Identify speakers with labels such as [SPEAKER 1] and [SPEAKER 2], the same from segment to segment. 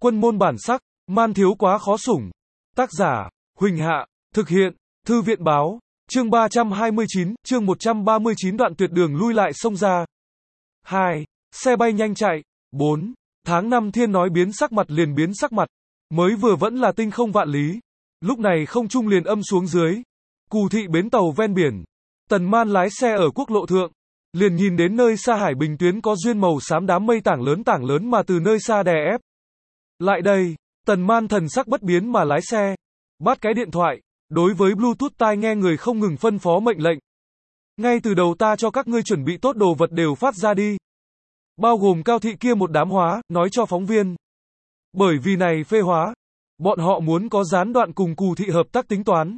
[SPEAKER 1] Quân môn bản sắc, man thiếu quá khó sủng. Tác giả, Huỳnh Hạ, thực hiện, Thư viện báo, chương 329, chương 139 đoạn tuyệt đường lui lại xông ra. 2. Xe bay nhanh chạy. 4. Tháng 5 thiên nói biến sắc mặt liền biến sắc mặt. Mới vừa vẫn là tinh không vạn lý. Lúc này không trung liền âm xuống dưới. Cù thị bến tàu ven biển. Tần Man lái xe ở quốc lộ thượng. Liền nhìn đến nơi xa hải bình tuyến có duyên màu xám đám mây tảng lớn mà từ nơi xa đè ép. Lại đây, Tần Man thần sắc bất biến mà lái xe. Bắt cái điện thoại, đối với Bluetooth tai nghe người không ngừng phân phó mệnh lệnh. Ngay từ đầu ta cho các ngươi chuẩn bị tốt đồ vật đều phát ra đi. Bao gồm Cao thị kia một đám hóa, nói cho phóng viên. Bởi vì này phê hóa, bọn họ muốn có gián đoạn cùng Cù thị hợp tác tính toán.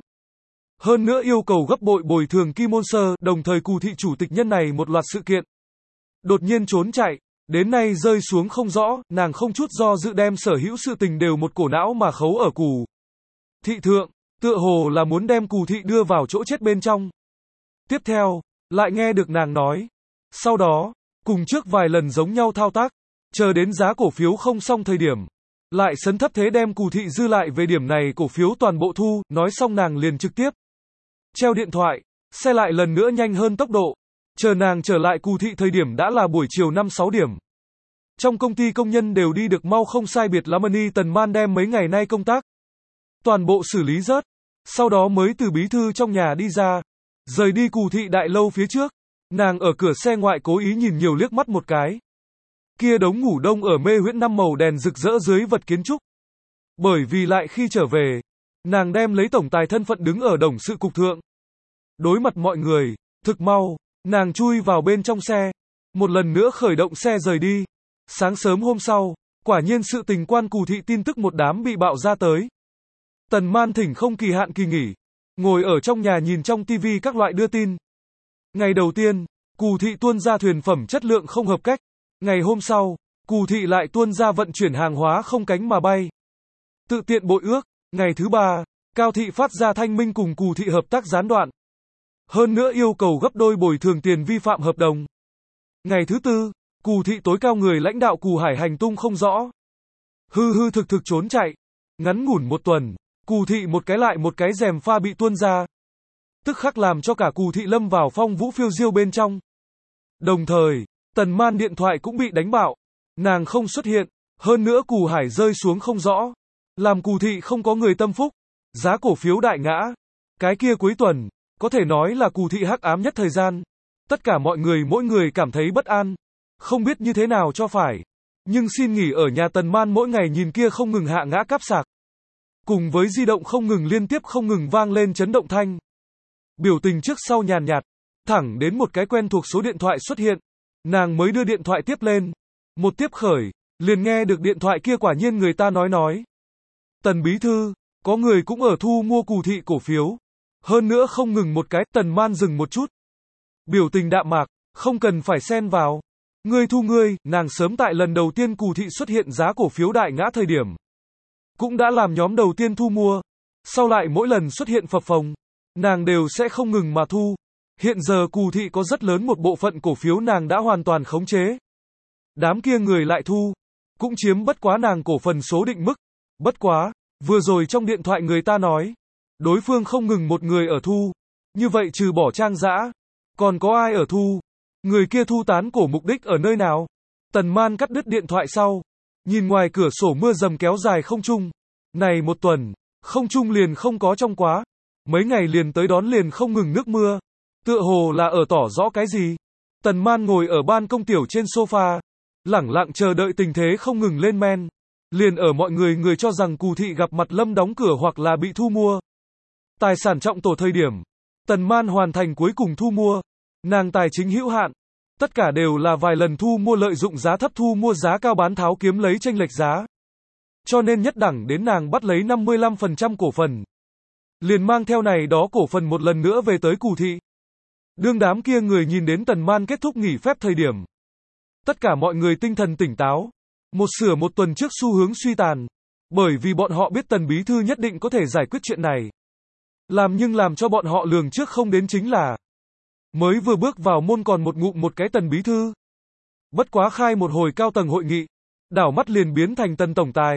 [SPEAKER 1] Hơn nữa yêu cầu gấp bội bồi thường Kim Môn Sơ, đồng thời Cù thị chủ tịch nhân này một loạt sự kiện. Đột nhiên trốn chạy, đến nay rơi xuống không rõ, nàng không chút do dự đem sở hữu sự tình đều một cổ não mà khấu ở Cù thị thượng, tựa hồ là muốn đem Cù thị đưa vào chỗ chết bên trong. Tiếp theo, lại nghe được nàng nói. Sau đó, cùng trước vài lần giống nhau thao tác, chờ đến giá cổ phiếu không xong thời điểm. Lại sấn thấp thế đem Cù thị dư lại về điểm này cổ phiếu toàn bộ thu, nói xong nàng liền trực tiếp treo điện thoại, xe lại lần nữa nhanh hơn tốc độ. Chờ nàng trở lại Cù thị thời điểm đã là buổi chiều 5-6 điểm. Trong công ty công nhân đều đi được mau không sai biệt lắm, Tần Man đem mấy ngày nay công tác toàn bộ xử lý rớt, sau đó mới từ bí thư trong nhà đi ra, rời đi Cù thị đại lâu phía trước. Nàng ở cửa xe ngoại cố ý nhìn nhiều liếc mắt một cái. Kia đống ngủ đông ở mê huyễn 5 màu đèn rực rỡ dưới vật kiến trúc. Bởi vì lại khi trở về, nàng đem lấy tổng tài thân phận đứng ở đồng sự cục thượng. Đối mặt mọi người, thực mau, nàng chui vào bên trong xe, một lần nữa khởi động xe rời đi. Sáng sớm hôm sau, quả nhiên sự tình quan Cù thị tin tức một đám bị bạo ra tới. Tần Man thỉnh không kỳ hạn kỳ nghỉ, ngồi ở trong nhà nhìn trong TV các loại đưa tin. Ngày đầu tiên, Cù thị tuôn ra thuyền phẩm chất lượng không hợp cách. Ngày hôm sau, Cù thị lại tuôn ra vận chuyển hàng hóa không cánh mà bay. Tự tiện bội ước. Ngày thứ ba, Cao thị phát ra thanh minh cùng Cù thị hợp tác gián đoạn. Hơn nữa yêu cầu gấp đôi bồi thường tiền vi phạm hợp đồng. Ngày thứ tư, Cù thị tối cao người lãnh đạo Cù Hải hành tung không rõ. Hư thực trốn chạy. Ngắn ngủn một tuần, Cù thị một cái lại một cái rèm pha bị tuôn ra. Tức khắc làm cho cả Cù thị lâm vào phong vũ phiêu diêu bên trong. Đồng thời, Tần Man điện thoại cũng bị đánh bạo. Nàng không xuất hiện, hơn nữa Cù Hải rơi xuống không rõ. Làm Cù thị không có người tâm phúc. Giá cổ phiếu đại ngã. Cái kia cuối tuần, có thể nói là Cù thị hắc ám nhất thời gian. Tất cả mọi người mỗi người cảm thấy bất an. Không biết như thế nào cho phải. Nhưng xin nghỉ ở nhà Tần Man mỗi ngày nhìn kia không ngừng hạ ngã cáp sạc. Cùng với di động không ngừng liên tiếp không ngừng vang lên chấn động thanh. Biểu tình trước sau nhàn nhạt. Thẳng đến một cái quen thuộc số điện thoại xuất hiện. Nàng mới đưa điện thoại tiếp lên. Một tiếp khởi, liền nghe được điện thoại kia quả nhiên người ta nói. Tần bí thư, có người cũng ở thu mua Cù thị cổ phiếu. Hơn nữa không ngừng một cái, Tần Man dừng một chút. Biểu tình đạm mạc, không cần phải xen vào. Ngươi thu ngươi, nàng sớm tại lần đầu tiên Cù thị xuất hiện giá cổ phiếu đại ngã thời điểm. Cũng đã làm nhóm đầu tiên thu mua. Sau lại mỗi lần xuất hiện phập phồng, nàng đều sẽ không ngừng mà thu. Hiện giờ Cù thị có rất lớn một bộ phận cổ phiếu nàng đã hoàn toàn khống chế. Đám kia người lại thu, cũng chiếm bất quá nàng cổ phần số định mức. Bất quá, vừa rồi trong điện thoại người ta nói, đối phương không ngừng một người ở thu. Như vậy trừ bỏ Trang Dã, còn có ai ở thu? Người kia thu tán cổ mục đích ở nơi nào? Tần Man cắt đứt điện thoại sau, nhìn ngoài cửa sổ mưa dầm kéo dài không trung. Này một tuần, không trung liền không có trong quá. Mấy ngày liền tới đón liền không ngừng nước mưa. Tựa hồ là ở tỏ rõ cái gì? Tần Man ngồi ở ban công tiểu trên sofa, lẳng lặng chờ đợi tình thế không ngừng lên men. Liền ở mọi người cho rằng Cù thị gặp mặt lâm đóng cửa hoặc là bị thu mua. Tài sản trọng tổ thời điểm, Tần Man hoàn thành cuối cùng thu mua. Nàng tài chính hữu hạn. Tất cả đều là vài lần thu mua lợi dụng giá thấp thu mua giá cao bán tháo kiếm lấy chênh lệch giá. Cho nên nhất đẳng đến nàng bắt lấy 55% cổ phần. Liền mang theo này đó cổ phần một lần nữa về tới Cù thị. Đương đám kia người nhìn đến Tần Man kết thúc nghỉ phép thời điểm. Tất cả mọi người tinh thần tỉnh táo. Một tuần trước xu hướng suy tàn. Bởi vì bọn họ biết Tần bí thư nhất định có thể giải quyết chuyện này. Nhưng làm cho bọn họ lường trước không đến chính là mới vừa bước vào môn còn một ngụm một cái Tần bí thư. Bất quá khai một hồi cao tầng hội nghị, đảo mắt liền biến thành Tần tổng tài.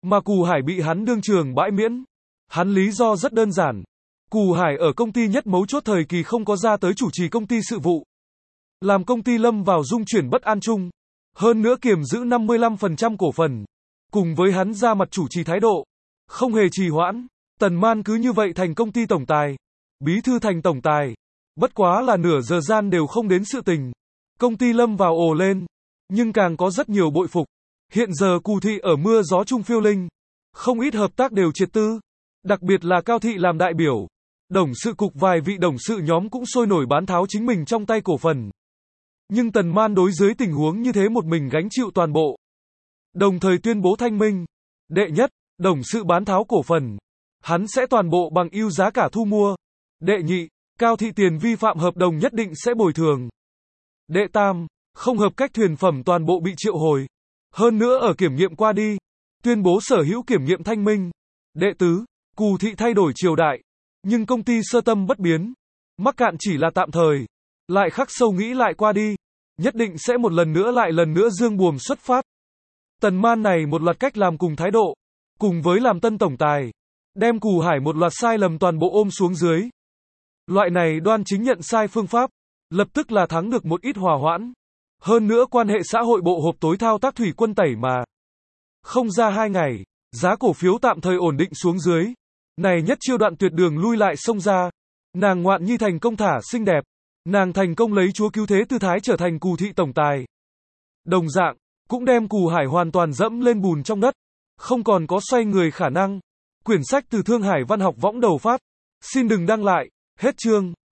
[SPEAKER 1] Mà Cù Hải bị hắn đương trường bãi miễn. Hắn lý do rất đơn giản. Cù Hải ở công ty nhất mấu chốt thời kỳ không có ra tới chủ trì công ty sự vụ. Làm công ty lâm vào dung chuyển bất an chung. Hơn nữa kiềm giữ 55% cổ phần. Cùng với hắn ra mặt chủ trì thái độ. Không hề trì hoãn. Tần Man cứ như vậy thành công ty tổng tài. Bí thư thành tổng tài. Bất quá là nửa giờ gian đều không đến sự tình. Công ty lâm vào ồ lên. Nhưng càng có rất nhiều bội phục. Hiện giờ Cù Thị ở mưa gió chung phiêu linh. Không ít hợp tác đều triệt tư. Đặc biệt là Cao Thị làm đại biểu.董sự cục vài vị董sự nhóm cũng sôi nổi bán tháo chính mình trong tay cổ phần. Nhưng Tần Man đối dưới tình huống như thế một mình gánh chịu toàn bộ. Đồng thời tuyên bố thanh minh. Đệ nhất,董sự bán tháo cổ phần. Hắn sẽ toàn bộ bằng ưu giá cả thu mua. Đệ nhị, Cao Thị tiền vi phạm hợp đồng nhất định sẽ bồi thường. Đệ tam, không hợp cách thuyền phẩm toàn bộ bị triệu hồi. Hơn nữa ở kiểm nghiệm qua đi. Tuyên bố sở hữu kiểm nghiệm thanh minh. Đệ tứ, Cù Thị thay đổi triều đại. Nhưng công ty sơ tâm bất biến. Mắc cạn chỉ là tạm thời. Lại khắc sâu nghĩ lại qua đi. Nhất định sẽ một lần nữa dương buồm xuất phát. Tần Man này một loạt cách làm cùng thái độ. Cùng với làm tân tổng tài. Đem Cù Hải một loạt sai lầm toàn bộ ôm xuống dưới. Loại này đoan chính nhận sai phương pháp. Lập tức là thắng được một ít hòa hoãn. Hơn nữa quan hệ xã hội bộ hộp tối thao tác thủy quân tẩy mà. Không ra 2 ngày. Giá cổ phiếu tạm thời ổn định xuống dưới. Này nhất chiêu đoạn tuyệt đường lui lại xông ra. Nàng Ngoạn Nhi thành công thả xinh đẹp. Nàng thành công lấy chúa cứu thế tư thái trở thành Cù Thị tổng tài. Đồng dạng, cũng đem Cù Hải hoàn toàn dẫm lên bùn trong đất. Không còn có xoay người khả năng. Quyển sách từ Thương Hải Văn học võng đầu phát. Xin đừng đăng lại. Hết chương.